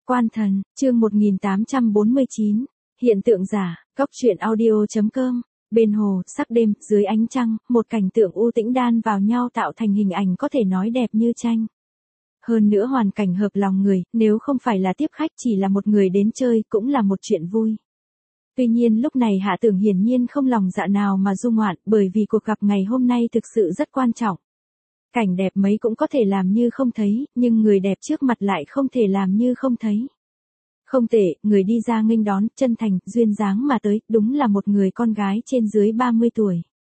Quan thần, chương 1849, hiện tượng giả, góc truyện audio.com, bên hồ, sắc đêm, dưới ánh trăng, một cảnh tượng u tĩnh đan vào nhau tạo thành hình ảnh có thể nói đẹp như tranh. Hơn nữa hoàn cảnh hợp lòng người, nếu không phải là tiếp khách chỉ là một người đến chơi cũng là một chuyện vui. Tuy nhiên lúc này Hạ Tưởng hiển nhiên không lòng dạ nào mà du ngoạn bởi vì cuộc gặp ngày hôm nay thực sự rất quan trọng. Cảnh đẹp mấy cũng có thể làm như không thấy, nhưng người đẹp trước mặt lại không thể làm như không thấy. Không tệ, người đi ra nghênh đón, chân thành, duyên dáng mà tới, đúng là một người con gái trên dưới 30 tuổi.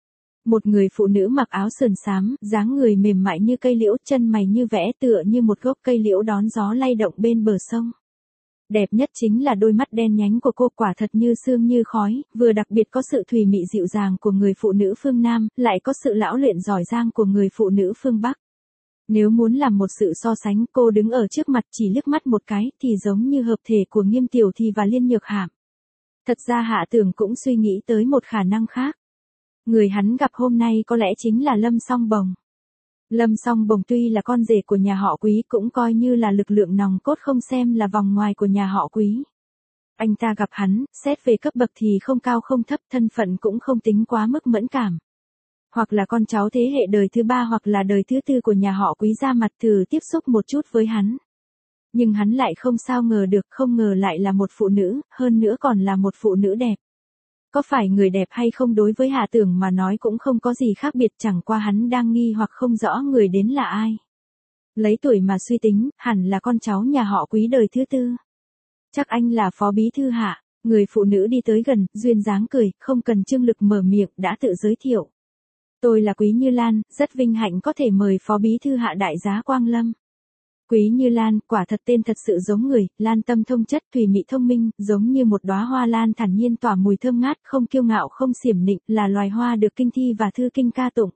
Một người phụ nữ mặc áo sườn xám, dáng người mềm mại như cây liễu, chân mày như vẽ tựa như một gốc cây liễu đón gió lay động bên bờ sông. Đẹp nhất chính là đôi mắt đen nhánh của cô, quả thật như sương như khói, vừa đặc biệt có sự thùy mị dịu dàng của người phụ nữ phương Nam, lại có sự lão luyện giỏi giang của người phụ nữ phương Bắc. Nếu muốn làm một sự so sánh, cô đứng ở trước mặt chỉ liếc mắt một cái thì giống như hợp thể của Nghiêm Tiểu Thì và Liên Nhược Hàm. Thật ra Hạ Tưởng cũng suy nghĩ tới một khả năng khác. Người hắn gặp hôm nay có lẽ chính là Lâm Song Bồng. Lâm Song Bồng tuy là con rể của nhà họ Quý cũng coi như là lực lượng nòng cốt không xem là vòng ngoài của nhà họ Quý. Anh ta gặp hắn, xét về cấp bậc thì không cao không thấp, thân phận cũng không tính quá mức mẫn cảm. Hoặc là con cháu thế hệ đời thứ ba hoặc là đời thứ tư của nhà họ Quý ra mặt thử tiếp xúc một chút với hắn. Nhưng hắn lại không sao ngờ được, không ngờ lại là một phụ nữ, hơn nữa còn là một phụ nữ đẹp. Có phải người đẹp hay không đối với Hạ Tưởng mà nói cũng không có gì khác biệt, chẳng qua hắn đang nghi hoặc không rõ người đến là ai. Lấy tuổi mà suy tính, hẳn là con cháu nhà họ Quý đời thứ tư. Chắc anh là phó bí thư Hạ. Người phụ nữ đi tới gần, duyên dáng cười, không cần trương lực mở miệng, đã tự giới thiệu. Tôi là Quý Như Lan, rất vinh hạnh có thể mời phó bí thư Hạ đại giá quang lâm. Quý Như Lan, quả thật tên thật sự giống người, lan tâm thông chất, thùy mị thông minh, giống như một đóa hoa lan thản nhiên tỏa mùi thơm ngát, không kiêu ngạo không xiểm nịnh, là loài hoa được kinh thi và thư kinh ca tụng.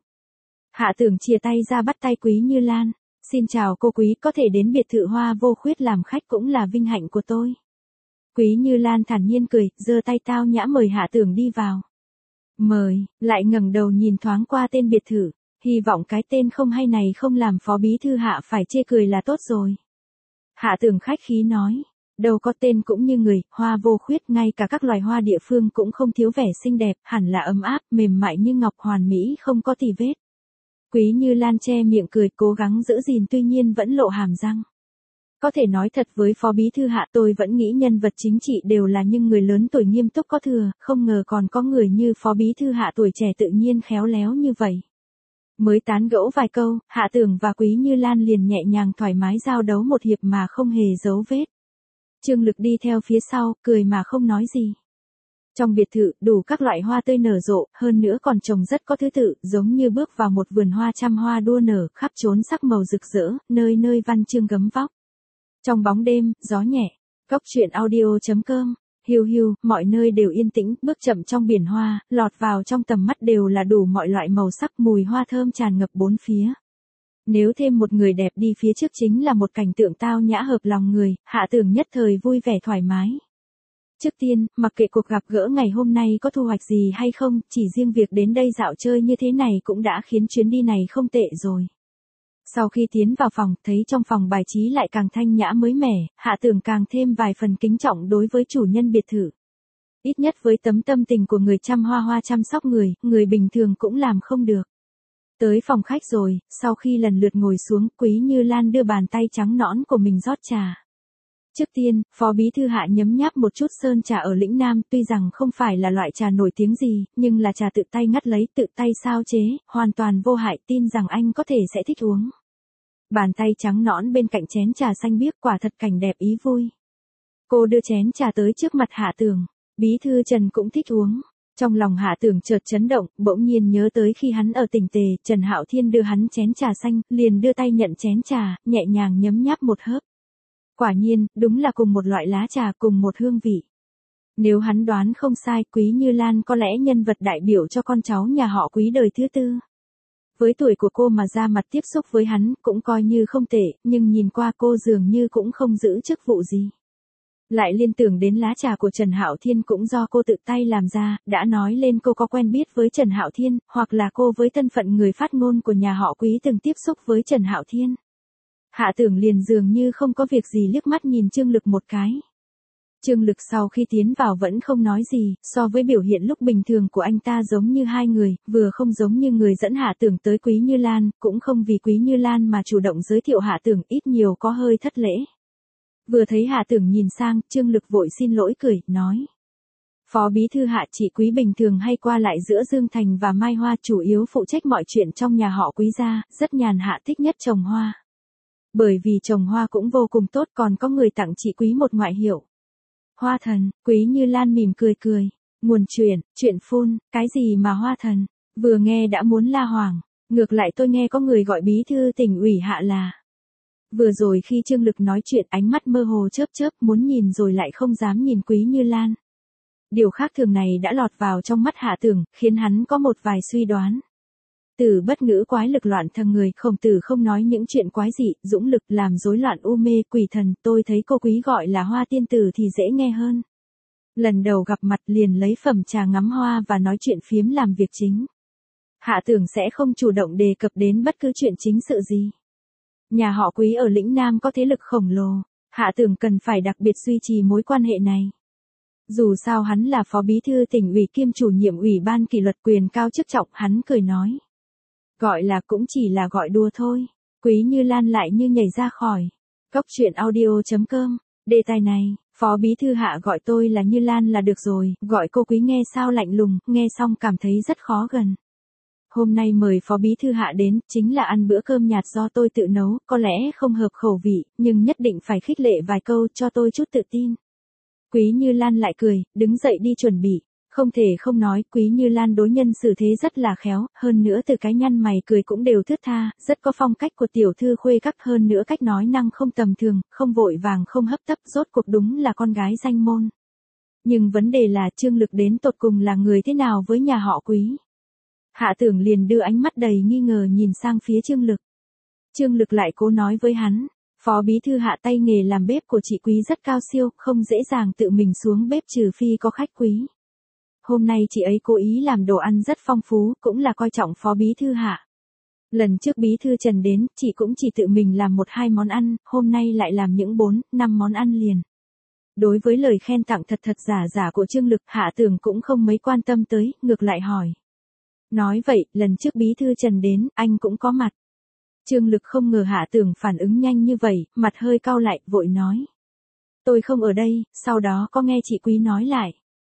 Hạ Tưởng chìa tay ra bắt tay Quý Như Lan. Xin chào cô Quý, có thể đến biệt thự Hoa Vô Khuyết làm khách cũng là vinh hạnh của tôi. Quý Như Lan thản nhiên cười, giơ tay tao nhã mời Hạ Tưởng đi vào. Mời, lại ngẩng đầu nhìn thoáng qua tên biệt thự. Hy vọng cái tên không hay này không làm phó bí thư Hạ phải chê cười là tốt rồi. Hạ Tưởng khách khí nói, đâu có tên cũng như người, Hoa Vô Khuyết, ngay cả các loài hoa địa phương cũng không thiếu vẻ xinh đẹp, hẳn là ấm áp, mềm mại như ngọc, hoàn mỹ không có tì vết. Quý Như Lan che miệng cười, cố gắng giữ gìn tuy nhiên vẫn lộ hàm răng. Có thể nói thật với phó bí thư Hạ, tôi vẫn nghĩ nhân vật chính trị đều là những người lớn tuổi nghiêm túc có thừa, không ngờ còn có người như phó bí thư Hạ tuổi trẻ tự nhiên khéo léo như vậy. Mới tán gẫu vài câu, Hạ Tưởng và Quý Như Lan liền nhẹ nhàng thoải mái giao đấu một hiệp mà không hề giấu vết. Trương Lực đi theo phía sau, cười mà không nói gì. Trong biệt thự, đủ các loại hoa tươi nở rộ, hơn nữa còn trồng rất có thứ tự, giống như bước vào một vườn hoa trăm hoa đua nở, khắp trốn sắc màu rực rỡ, nơi nơi văn chương gấm vóc. Trong bóng đêm, gió nhẹ, góc truyện audio.com. Hiu hiu, mọi nơi đều yên tĩnh, bước chậm trong biển hoa, lọt vào trong tầm mắt đều là đủ mọi loại màu sắc, mùi hoa thơm tràn ngập bốn phía. Nếu thêm một người đẹp đi phía trước chính là một cảnh tượng tao nhã hợp lòng người, Hạ Tưởng nhất thời vui vẻ thoải mái. Trước tiên, mặc kệ cuộc gặp gỡ ngày hôm nay có thu hoạch gì hay không, chỉ riêng việc đến đây dạo chơi như thế này cũng đã khiến chuyến đi này không tệ rồi. Sau khi tiến vào phòng, thấy trong phòng bài trí lại càng thanh nhã mới mẻ, Hạ Tưởng càng thêm vài phần kính trọng đối với chủ nhân biệt thự. Ít nhất với tấm tâm tình của người chăm hoa chăm sóc người bình thường cũng làm không được. Tới phòng khách rồi, sau khi lần lượt ngồi xuống, Quý Như Lan đưa bàn tay trắng nõn của mình rót trà. Trước tiên, phó bí thư Hạ nhấm nháp một chút sơn trà ở lĩnh Nam, tuy rằng không phải là loại trà nổi tiếng gì, nhưng là trà tự tay ngắt lấy, tự tay sao chế, hoàn toàn vô hại, tin rằng anh có thể sẽ thích uống. Bàn tay trắng nõn bên cạnh chén trà xanh biếc, quả thật cảnh đẹp ý vui. Cô đưa chén trà tới trước mặt Hạ Tưởng, bí thư Trần cũng thích uống. Trong lòng Hạ Tưởng chợt chấn động, bỗng nhiên nhớ tới khi hắn ở tỉnh Tề, Trần Hạo Thiên đưa hắn chén trà xanh, liền đưa tay nhận chén trà, nhẹ nhàng nhấm nháp một hớp. Quả nhiên, đúng là cùng một loại lá trà, cùng một hương vị. Nếu hắn đoán không sai, Quý Như Lan có lẽ nhân vật đại biểu cho con cháu nhà họ Quý đời thứ tư. Với tuổi của cô mà ra mặt tiếp xúc với hắn cũng coi như không tệ, nhưng nhìn qua cô dường như cũng không giữ chức vụ gì. Lại liên tưởng đến lá trà của Trần Hạo Thiên cũng do cô tự tay làm ra, đã nói lên cô có quen biết với Trần Hạo Thiên, hoặc là cô với thân phận người phát ngôn của nhà họ Quý từng tiếp xúc với Trần Hạo Thiên. Hạ Tưởng liền dường như không có việc gì liếc mắt nhìn Trương Lực một cái. Trương Lực sau khi tiến vào vẫn không nói gì, so với biểu hiện lúc bình thường của anh ta giống như hai người, vừa không giống như người dẫn Hạ Tưởng tới Quý Như Lan, cũng không vì Quý Như Lan mà chủ động giới thiệu Hạ Tưởng, ít nhiều có hơi thất lễ. Vừa thấy Hạ Tưởng nhìn sang, Trương Lực vội xin lỗi cười, nói. Phó bí thư Hạ, chị Quý bình thường hay qua lại giữa Dương Thành và Mai Hoa, chủ yếu phụ trách mọi chuyện trong nhà họ Quý gia, rất nhàn hạ, thích nhất trồng hoa. Bởi vì trồng hoa cũng vô cùng tốt, còn có người tặng chị Quý một ngoại hiệu. Hoa thần. Quý Như Lan mỉm cười cười. Nguồn chuyện phun, cái gì mà hoa thần, vừa nghe đã muốn la hoảng. Ngược lại tôi nghe có người gọi bí thư tỉnh ủy Hạ là. Vừa rồi khi Trương Lực nói chuyện, ánh mắt mơ hồ chớp chớp, muốn nhìn rồi lại không dám nhìn Quý Như Lan. Điều khác thường này đã lọt vào trong mắt Hạ Tưởng, khiến hắn có một vài suy đoán. Từ bất ngữ quái lực loạn thần người, Khổng Tử không nói những chuyện quái dị, dũng lực làm rối loạn u mê quỷ thần, tôi thấy cô Quý gọi là Hoa tiên tử thì dễ nghe hơn. Lần đầu gặp mặt liền lấy phẩm trà ngắm hoa và nói chuyện phiếm làm việc chính. Hạ Tưởng sẽ không chủ động đề cập đến bất cứ chuyện chính sự gì. Nhà họ Quý ở lĩnh Nam có thế lực khổng lồ, Hạ Tưởng cần phải đặc biệt duy trì mối quan hệ này. Dù sao hắn là phó bí thư tỉnh ủy kiêm chủ nhiệm ủy ban kỷ luật, quyền cao chức trọng, hắn cười nói. Gọi là cũng chỉ là gọi đùa thôi. Quý Như Lan lại như nhảy ra khỏi. Cốc truyện audio.com. Đề tài này, phó bí thư Hạ gọi tôi là Như Lan là được rồi, gọi cô Quý nghe sao lạnh lùng, nghe xong cảm thấy rất khó gần. Hôm nay mời phó bí thư Hạ đến, chính là ăn bữa cơm nhạt do tôi tự nấu, có lẽ không hợp khẩu vị, nhưng nhất định phải khích lệ vài câu cho tôi chút tự tin. Quý Như Lan lại cười, đứng dậy đi chuẩn bị. Không thể không nói, Quý Như Lan đối nhân xử thế rất là khéo, hơn nữa từ cái nhăn mày cười cũng đều thướt tha, rất có phong cách của tiểu thư khuê các, hơn nữa cách nói năng không tầm thường, không vội vàng không hấp tấp, rốt cuộc đúng là con gái danh môn. Nhưng vấn đề là Trương Lực đến tột cùng là người thế nào với nhà họ Quý. Hạ Tưởng liền đưa ánh mắt đầy nghi ngờ nhìn sang phía Trương Lực. Trương Lực lại cố nói với hắn. Phó bí thư Hạ, tay nghề làm bếp của chị Quý rất cao siêu, không dễ dàng tự mình xuống bếp trừ phi có khách quý. Hôm nay chị ấy cố ý làm đồ ăn rất phong phú, cũng là coi trọng phó bí thư Hạ. Lần trước bí thư Trần đến, chị cũng chỉ tự mình làm 1-2 món ăn, hôm nay lại làm những 4-5 món ăn liền. Đối với lời khen tặng thật giả của Trương Lực, Hạ Tưởng cũng không mấy quan tâm tới, ngược lại hỏi. Nói vậy, lần trước bí thư Trần đến, anh cũng có mặt. Trương Lực không ngờ Hạ Tưởng phản ứng nhanh như vậy, mặt hơi cau lại, vội nói. Tôi không ở đây, sau đó có nghe chị Quý nói lại.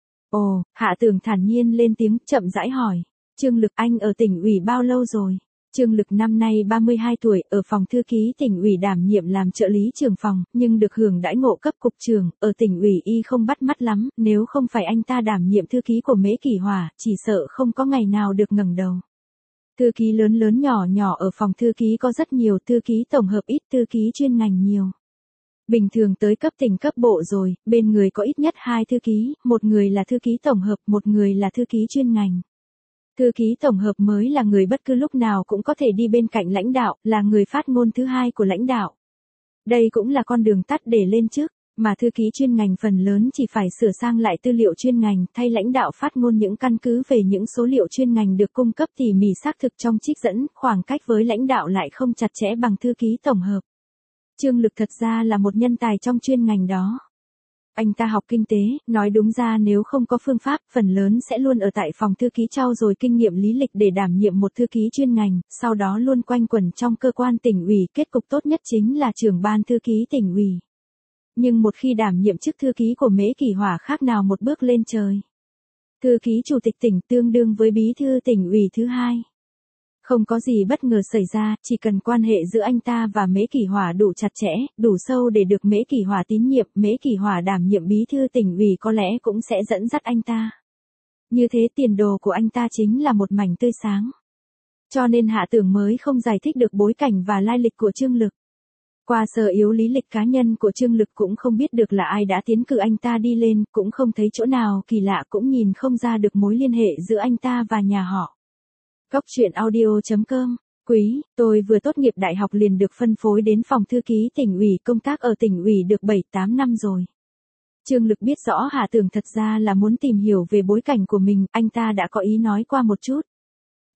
Ồ, Hạ Tưởng thản nhiên lên tiếng, chậm rãi hỏi. Trương Lực, anh ở tỉnh ủy bao lâu rồi? Trương Lực năm nay 32 tuổi, ở phòng thư ký tỉnh ủy đảm nhiệm làm trợ lý trưởng phòng, nhưng được hưởng đãi ngộ cấp cục trưởng, ở tỉnh ủy y không bắt mắt lắm, nếu không phải anh ta đảm nhiệm thư ký của Mễ Kỷ Hỏa, chỉ sợ không có ngày nào được ngẩng đầu. Thư ký lớn nhỏ ở phòng thư ký có rất nhiều, thư ký tổng hợp ít, thư ký chuyên ngành nhiều. Bình thường tới cấp tỉnh cấp bộ rồi, bên người có ít nhất 2 thư ký, một người là thư ký tổng hợp, một người là thư ký chuyên ngành. Thư ký tổng hợp mới là người bất cứ lúc nào cũng có thể đi bên cạnh lãnh đạo, là người phát ngôn thứ hai của lãnh đạo. Đây cũng là con đường tắt để lên trước, mà thư ký chuyên ngành phần lớn chỉ phải sửa sang lại tư liệu chuyên ngành, thay lãnh đạo phát ngôn những căn cứ về những số liệu chuyên ngành được cung cấp tỉ mỉ xác thực trong trích dẫn, khoảng cách với lãnh đạo lại không chặt chẽ bằng thư ký tổng hợp. Trương Lực thật ra là một nhân tài trong chuyên ngành đó. Anh ta học kinh tế, nói đúng ra nếu không có phương pháp, phần lớn sẽ luôn ở tại phòng thư ký trau dồi kinh nghiệm lý lịch để đảm nhiệm một thư ký chuyên ngành, sau đó luôn quanh quẩn trong cơ quan tỉnh ủy, kết cục tốt nhất chính là trưởng ban thư ký tỉnh ủy. Nhưng một khi đảm nhiệm chức thư ký của Mễ Kỷ Hỏa khác nào một bước lên trời. Thư ký chủ tịch tỉnh tương đương với bí thư tỉnh ủy thứ hai. Không có gì bất ngờ xảy ra, chỉ cần quan hệ giữa anh ta và Mễ Kỷ Hỏa đủ chặt chẽ, đủ sâu để được Mễ Kỷ Hỏa tín nhiệm, Mễ Kỷ Hỏa đảm nhiệm bí thư tỉnh ủy có lẽ cũng sẽ dẫn dắt anh ta. Như thế tiền đồ của anh ta chính là một mảnh tươi sáng. Cho nên Hạ Tưởng mới không giải thích được bối cảnh và lai lịch của Trương Lực. Qua sơ yếu lý lịch cá nhân của Trương Lực cũng không biết được là ai đã tiến cử anh ta đi lên, cũng không thấy chỗ nào kỳ lạ, cũng nhìn không ra được mối liên hệ giữa anh ta và nhà họ. Cốc truyện audio.com. Quý, tôi vừa tốt nghiệp đại học liền được phân phối đến phòng thư ký tỉnh ủy, công tác ở tỉnh ủy được 7-8 năm rồi. Trương Lực biết rõ Hạ Tưởng thật ra là muốn tìm hiểu về bối cảnh của mình, anh ta đã có ý nói qua một chút.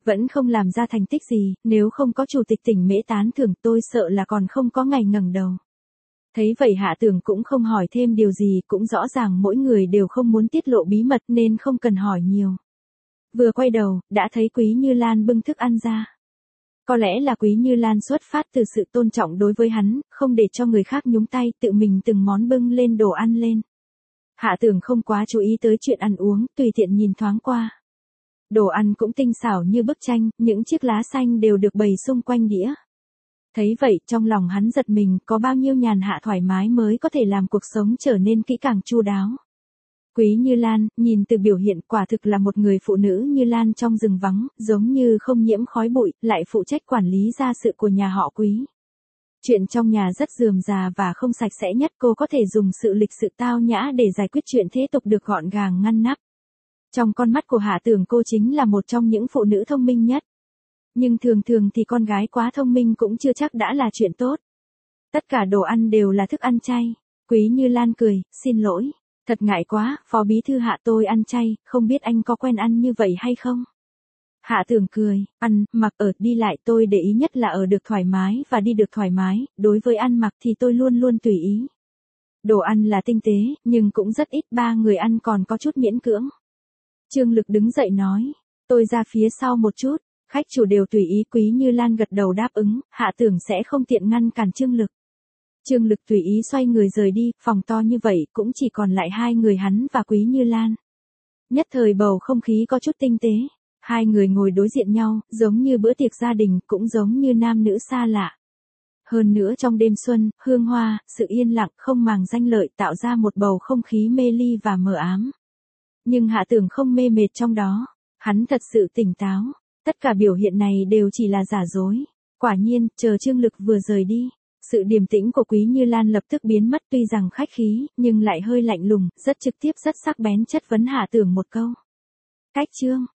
vẫn không làm ra thành tích gì, nếu không có chủ tịch tỉnh Mễ tán thưởng tôi sợ là còn không có ngày ngẩng đầu. Thấy vậy Hạ Tưởng cũng không hỏi thêm điều gì, cũng rõ ràng mỗi người đều không muốn tiết lộ bí mật nên không cần hỏi nhiều. Vừa quay đầu, đã thấy Quý Như Lan bưng thức ăn ra. Có lẽ là Quý Như Lan xuất phát từ sự tôn trọng đối với hắn, không để cho người khác nhúng tay, tự mình từng món bưng lên đồ ăn lên. Hạ Tưởng không quá chú ý tới chuyện ăn uống, tùy tiện nhìn thoáng qua. Đồ ăn cũng tinh xảo như bức tranh, những chiếc lá xanh đều được bày xung quanh đĩa. Thấy vậy, trong lòng hắn giật mình, có bao nhiêu nhàn hạ thoải mái mới có thể làm cuộc sống trở nên kỹ càng chu đáo. Quý Như Lan, nhìn từ biểu hiện quả thực là một người phụ nữ Như Lan trong rừng vắng, giống như không nhiễm khói bụi, lại phụ trách quản lý gia sự của nhà họ Quý. Chuyện trong nhà rất rườm rà và không sạch sẽ nhất, cô có thể dùng sự lịch sự tao nhã để giải quyết chuyện thế tục được gọn gàng ngăn nắp. Trong con mắt của Hạ Tưởng cô chính là một trong những phụ nữ thông minh nhất. Nhưng thường thường thì con gái quá thông minh cũng chưa chắc đã là chuyện tốt. Tất cả đồ ăn đều là thức ăn chay. Quý Như Lan cười, xin lỗi. Thật ngại quá, Phó Bí Thư Hạ tôi ăn chay, không biết anh có quen ăn như vậy hay không? Hạ Tưởng cười, ăn, mặc ở, đi lại tôi để ý nhất là ở được thoải mái và đi được thoải mái, đối với ăn mặc thì tôi luôn luôn tùy ý. Đồ ăn là tinh tế, nhưng cũng rất ít, 3 người ăn còn có chút miễn cưỡng. Trương Lực đứng dậy nói, tôi ra phía sau một chút, khách chủ đều tùy ý. Quý Như Lan gật đầu đáp ứng, Hạ Tưởng sẽ không tiện ngăn cản Trương Lực. Trương Lực tùy ý xoay người rời đi, phòng to như vậy cũng chỉ còn lại 2 người hắn và Quý Như Lan. Nhất thời bầu không khí có chút tinh tế, 2 người ngồi đối diện nhau, giống như bữa tiệc gia đình, cũng giống như nam nữ xa lạ. Hơn nữa trong đêm xuân, hương hoa, sự yên lặng không màng danh lợi tạo ra một bầu không khí mê ly và mờ ám. Nhưng Hạ Tưởng không mê mệt trong đó, hắn thật sự tỉnh táo, tất cả biểu hiện này đều chỉ là giả dối. Quả nhiên, chờ Trương Lực vừa rời đi, sự điềm tĩnh của Quý Như Lan lập tức biến mất, tuy rằng khách khí, nhưng lại hơi lạnh lùng, rất trực tiếp rất sắc bén chất vấn Hạ Tưởng một câu. Cách Trương